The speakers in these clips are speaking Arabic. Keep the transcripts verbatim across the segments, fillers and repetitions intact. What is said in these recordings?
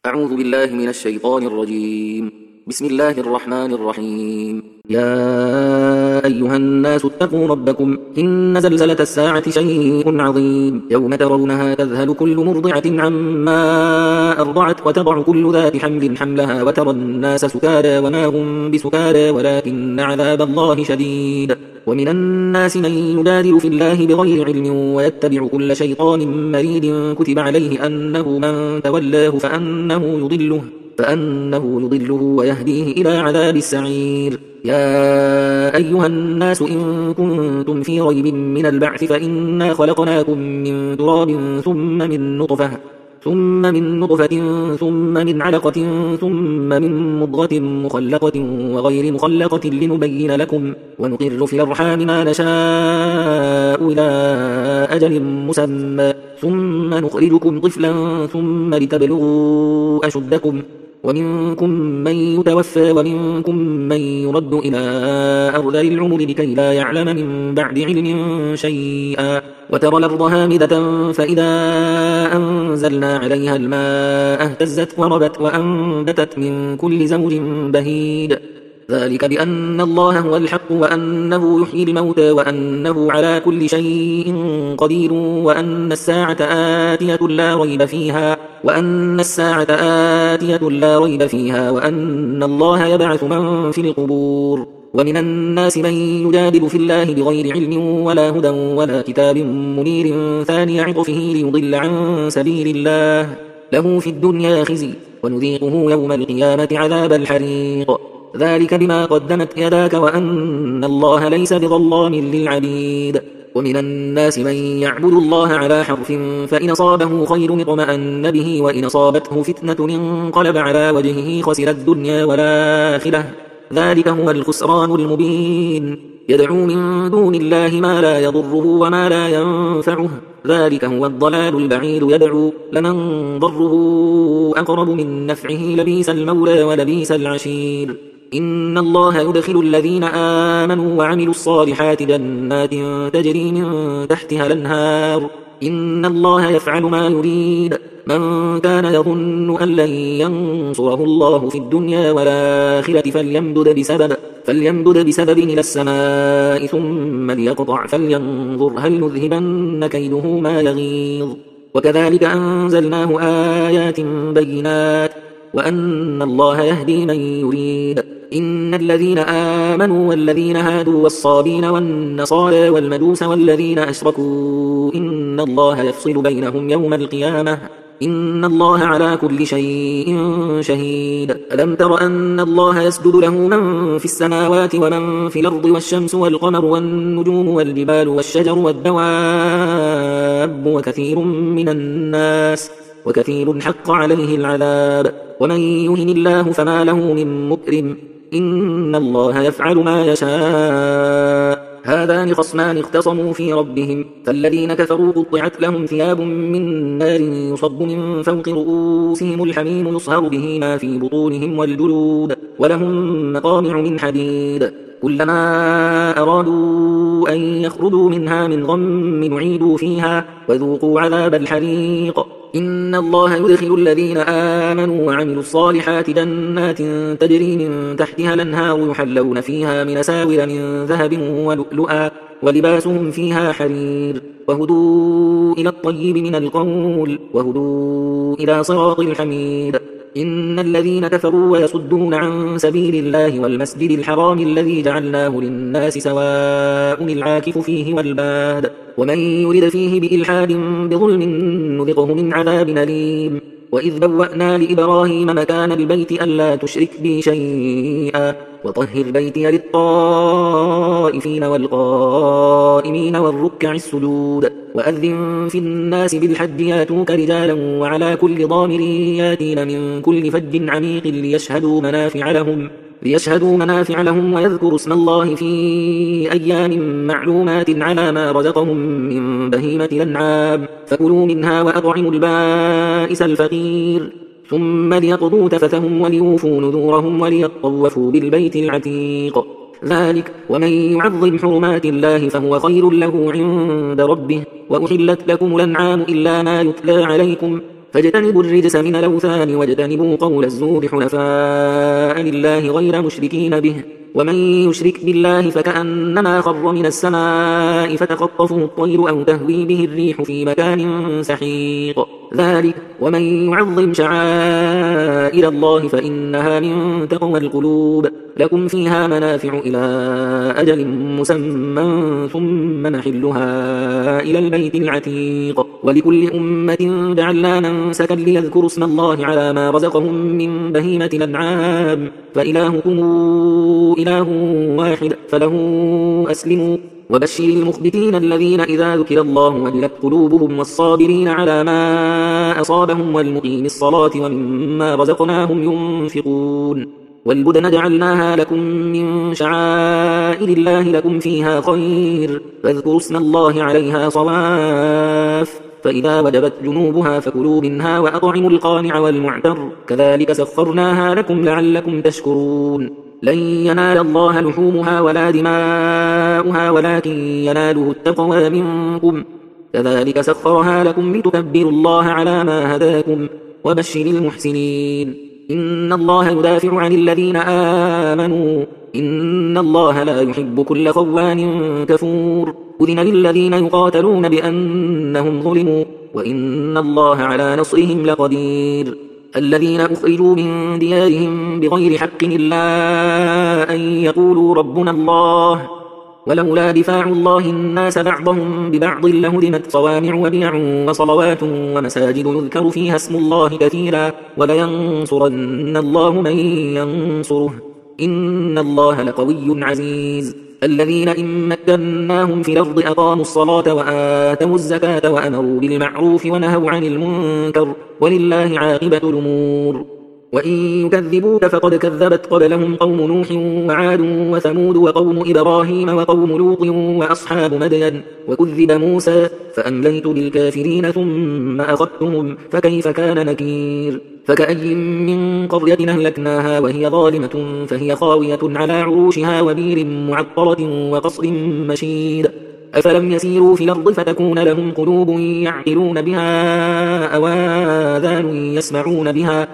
أعوذ بالله من الشيطان الرجيم. بسم الله الرحمن الرحيم. يا أيها الناس اتقوا ربكم إن زلزلة الساعة شيء عظيم يوم ترونها تذهل كل مرضعة عما أرضعت وتضع كل ذات حمل حملها وترى الناس سكارى وما هم بسكارى ولكن عذاب الله شديد. ومن الناس من يجادل في الله بغير علم ويتبع كل شيطان مريد كتب عليه أنه من تولاه فأنه يضله فأنه يضله ويهديه إلى عذاب السعير. يا أيها الناس إن كنتم في ريب من البعث فإنا خلقناكم من تراب ثم من نطفة ثم من نطفة ثم من علقة ثم من مضغة مخلقة وغير مخلقة لنبين لكم ونقر في الأرحام ما نشاء إلى أجل مسمى ثم نخرجكم طفلا ثم لتبلغوا أشدكم ومنكم من يتوفى ومنكم من يرد إلى أرذل العمر لكي لا يعلم من بعد علم شيئا. وترى الأرض هامدة فإذا أنزلنا عليها الماء اهتزت وربت وأنبتت من كل زوج بهيج. ذلك بأن الله هو الحق وأنه يحيي الموتى وأنه على كل شيء قدير وأن الساعة آتية لا ريب فيها وأن الساعة آتية لا ريب فيها وأن الله يبعث من في القبور. ومن الناس من يجادل في الله بغير علم ولا هدى ولا كتاب منير ثاني عطفه ليضل عن سبيل الله له في الدنيا خزي ونذيقه يوم القيامة عذاب الحريق. ذلك بما قدمت يداك وأن الله ليس بظلام للعبيد. ومن الناس من يعبد الله على حرف فإن أصابه خير اطمأن به وإن أصابته فتنة انقلب على وجهه خسر الدنيا والآخرة ذلك هو الخسران المبين. يدعو من دون الله ما لا يضره وما لا ينفعه ذلك هو الضلال البعيد. يدعو لمن ضره أقرب من نفعه لبيس المولى ولبيس العشير. إن الله يدخل الذين آمنوا وعملوا الصالحات جنات تجري من تحتها الأنهار إن الله يفعل ما يريد. من كان يظن أن لن ينصره الله في الدنيا والآخرة فليمدد بسبب, فليمدد بسبب إلى السماء ثم ليقطع فلينظر هل يذهبن كيده ما يغيظ. وكذلك أنزلناه آيات بينات وأن الله يهدي من يريد. إن الذين آمنوا والذين هادوا والصابين والنصارى والمجوس والذين أشركوا إن الله يفصل بينهم يوم القيامة إن الله على كل شيء شهيد. ألم تر أن الله يسجد له من في السماوات ومن في الأرض والشمس والقمر والنجوم والجبال والشجر والدواب وكثير من الناس وكثير حق عليه العذاب. ومن يهن الله فما له من مكرم إن الله يفعل ما يشاء. هذان خصمان اختصموا في ربهم فالذين كفروا قطعت لهم ثياب من نار يصب من فوق رؤوسهم الحميم يصهر به ما في بطونهم والجلود ولهم مقامع من حديد كلما أرادوا أن يخرجوا منها من غم نعيدوا فيها وذوقوا عذاب الحريق. إن الله يدخل الذين آمنوا وعملوا الصالحات جنات تجري من تحتها الأنهار يحلون فيها من أساور من ذهب ولؤلؤا ولباسهم فيها حرير وهدوا إلى الطيب من القول وهدوا إلى صراط الحميد. إن الذين كفروا ويصدون عن سبيل الله والمسجد الحرام الذي جعلناه للناس سواء العاكف فيه والباد ومن يرد فيه بإلحاد بظلم نذقه من عذاب أليم. وإذ بوأنا لإبراهيم مكان البيت ألا تشرك بي شيئا وطهر بيتي للطائفين والقائمين والركع السجود وأذن في الناس بالحج ياتوك رجالا وعلى كل ضامر ياتين من كل فج عميق ليشهدوا منافع لهم ليشهدوا منافع لهم ويذكروا اسم الله في أيام معلومات على ما رزقهم من بهيمة الأنعام فكلوا منها وأطعموا البائس الفقير ثم ليقضوا تفثهم وليوفوا نذورهم وليطوفوا بالبيت العتيق. ذلك ومن يعظم حرمات الله فهو خير له عند ربه. وأحلت لكم الأنعام إلا ما يتلى عليكم فاجتنبوا الرجس من الأوثان واجتنبوا قول الزور حنفاء لله غير مشركين به ومن يشرك بالله فكأنما خر من السماء فتخطفه الطير أو تهوي به الريح في مكان سحيق ذلك ومن يعظم شعائر الله فإنها من تقوى القلوب لكم فيها منافع إلى أجل مسمى ثم محلها إلى البيت العتيق ولكل أمة جعلنا منسكا ليذكروا اسم الله على ما رزقهم من بهيمة الأنعام فإلهكم إله واحد فله أسلموا وبشر المخبتين الذين إذا ذكر الله وجلت قلوبهم والصابرين على ما أصابهم والمقيم الصلاة ومما رزقناهم ينفقون والبدن جعلناها لكم من شعائر الله لكم فيها خير فاذكروا اسم الله عليها صواف فإذا وجبت جنوبها فكلوا منها وأطعموا القانع والمعتر كذلك سخرناها لكم لعلكم تشكرون لن ينال الله لحومها ولا دماؤها ولكن يناله التقوى منكم كذلك سخرها لكم لتكبروا الله على ما هداكم وبشر المحسنين إن الله يدافع عن الذين آمنوا إن الله لا يحب كل خوان كفور أذن للذين يقاتلون بأنهم ظلموا وإن الله على نصرهم لقدير الذين أخرجوا من ديارهم بغير حق إلا أن يقولوا ربنا الله ولولا دفاع الله الناس بعضهم ببعض لهدمت صوامع وبيع وصلوات ومساجد يذكر فيها اسم الله كثيرا ولينصرن الله من ينصره إن الله لقوي عزيز الذين إن مكناهم في الأرض أقاموا الصلاة وآتوا الزكاة وأمروا بالمعروف ونهوا عن المنكر ولله عاقبة الأمور وإن يكذبوك فقد كذبت قبلهم قوم نوح وعاد وثمود وقوم إبراهيم وقوم لوط وأصحاب مدين وكذب موسى فأمليت للكافرين ثم أخذتهم فكيف كان نكير فكأي من قرية أهلكناها وهي ظالمة فهي خاوية على عروشها وبير معطرة وقصر مشيد أفلم يسيروا في الأرض فتكون لهم قلوب يعقلون بها أو آذان يسمعون بها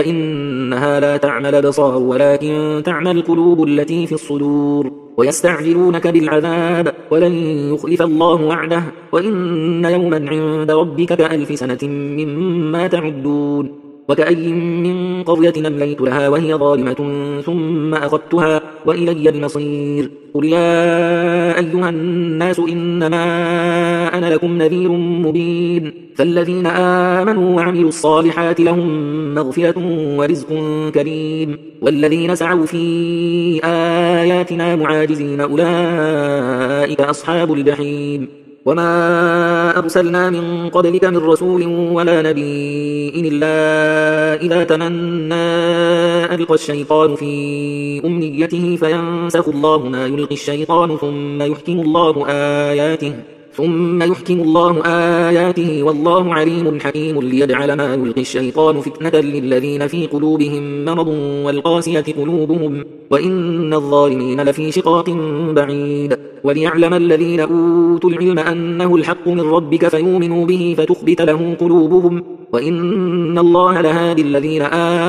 فإنها لا تعمى الأبصار ولكن تعمى القلوب التي في الصدور ويستعجلونك بالعذاب ولن يخلف الله وعده وإن يوما عند ربك كألف سنة مما تعدون وكأي من قرية أمليت لها وهي ظالمة ثم أخذتها وإلي المصير قل يا أيها الناس إنما أنا لكم نذير مبين فالذين آمنوا وعملوا الصالحات لهم مغفرة ورزق كريم والذين سعوا في آياتنا معاجزين أولئك أصحاب الجحيم وما أرسلنا من قبلك من رسول ولا نبي إلا إذا تمنى ألقى الشيطان في أمنيته فينسخ الله ما يلقي الشيطان ثم يحكم الله آياته ثم يحكم الله آياته والله عليم حكيم ليجعل ما يلقي الشيطان فتنة للذين في قلوبهم مرض والقاسية قلوبهم وإن الظالمين لفي شقاق بعيد وليعلم الذين أوتوا العلم أنه الحق من ربك فيؤمنوا به فتخبت له قلوبهم وإن الله لهادي الذين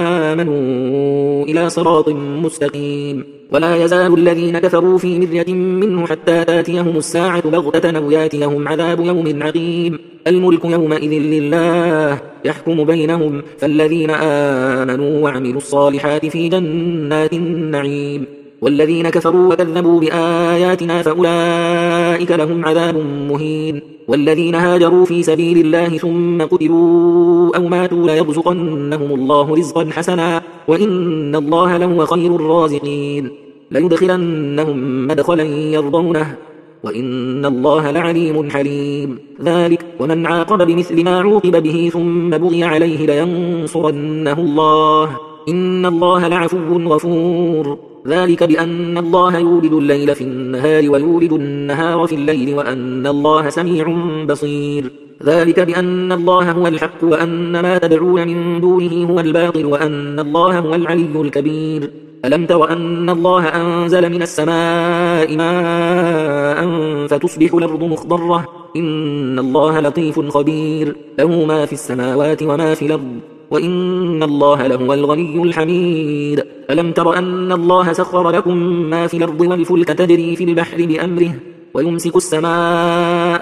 آمنوا إلى صراط مستقيم ولا يزال الذين كفروا في مرية منه حتى تاتيهم الساعة بغتة أو ياتيهم عذاب يوم عقيم الملك يومئذ لله يحكم بينهم فالذين آمنوا وعملوا الصالحات في جنات النعيم والذين كفروا وكذبوا بآياتنا فأولئك لهم عذاب مهين والذين هاجروا في سبيل الله ثم قتلوا أو ماتوا ليرزقنهم الله رزقا حسنا وإن الله لهو خير الرازقين ليدخلنهم مدخلا يرضونه وإن الله لعليم حليم ذلك ومن عاقب بمثل ما عوقب به ثم بغي عليه لينصرنه الله إن الله لعفو غفور ذلك بأن الله يولد الليل في النهار ويولد النهار في الليل وأن الله سميع بصير ذلك بأن الله هو الحق وأن ما تدعون من دونه هو الباطل وأن الله هو العلي الكبير ألم تر أن الله أنزل من السماء ماء فتصبح الأرض مخضرة إن الله لطيف خبير له ما في السماوات وما في الأرض وإن الله لهو الغني الحميد ألم تر أن الله سخر لكم ما في الأرض والفلك تجري في البحر بأمره ويمسك السماء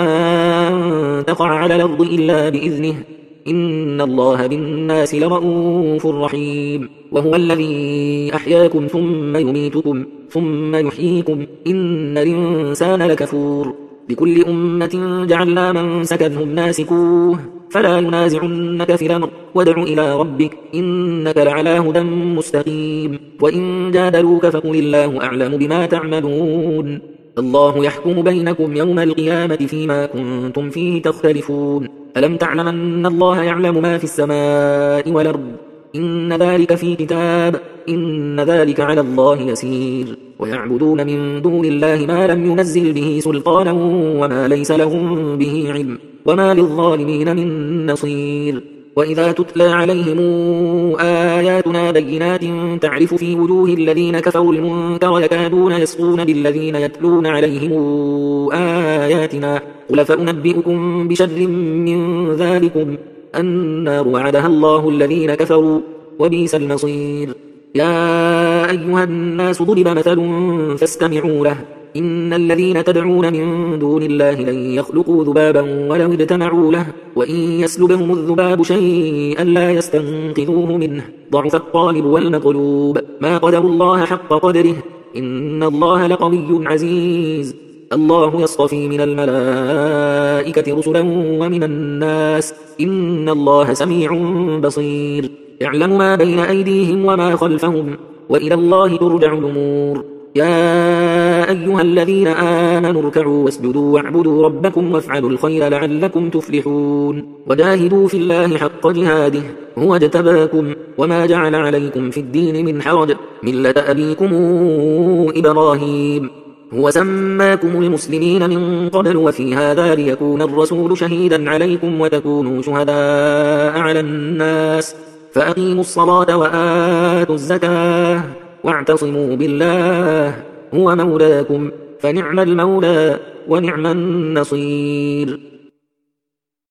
أن تقع على الأرض إلا بإذنه إن الله بالناس لرؤوف رحيم وهو الذي أحياكم ثم يميتكم ثم يحييكم إن الإنسان لكفور لكل أمة جعلنا من سكنهم ناسكوه فلا ينازعنك في الأمر وادع إلى ربك إنك لعلى هدى مستقيم وإن جادلوك فقل الله أعلم بما تعملون الله يحكم بينكم يوم القيامة فيما كنتم فيه تختلفون ألم تعلم أن الله يعلم ما في السماء والأرض إن ذلك في كتاب إن ذلك على الله يسير ويعبدون من دون الله ما لم ينزل به سلطانا وما ليس لهم به علم وما للظالمين من نصير وإذا تتلى عليهم آياتنا بينات تعرف في وجوه الذين كفروا المنكر يكادون يسقون بالذين يتلون عليهم آياتنا قل فأنبئكم بشر من ذلكم النار وعدها الله الذين كفروا وبئس المصير يا أيها الناس ضرب مثل فاستمعوا له إن الذين تدعون من دون الله لن يخلقوا ذبابا ولو اجتمعوا له وإن يسلبهم الذباب شيئا لا يستنقذوه منه ضعف الطالب والمطلوب ما قدر الله حق قدره إن الله لقوي عزيز الله يصطفي من الملائكة رسلا ومن الناس إن الله سميع بصير يعلم ما بين أيديهم وما خلفهم وإلى الله ترجع الأمور يا أيها الذين آمنوا اركعوا واسجدوا واعبدوا ربكم وافعلوا الخير لعلكم تفلحون وجاهدوا في الله حق جهاده هو اجتباكم وما جعل عليكم في الدين من حرج ملة أبيكم إبراهيم هو سماكم المسلمين من قبل وفي هذا ليكون الرسول شهيدا عليكم وتكونوا شهداء على الناس فأقيموا الصلاة وآتوا الزكاة واعتصموا بالله هو مولاكم فنعم المولى ونعم النصير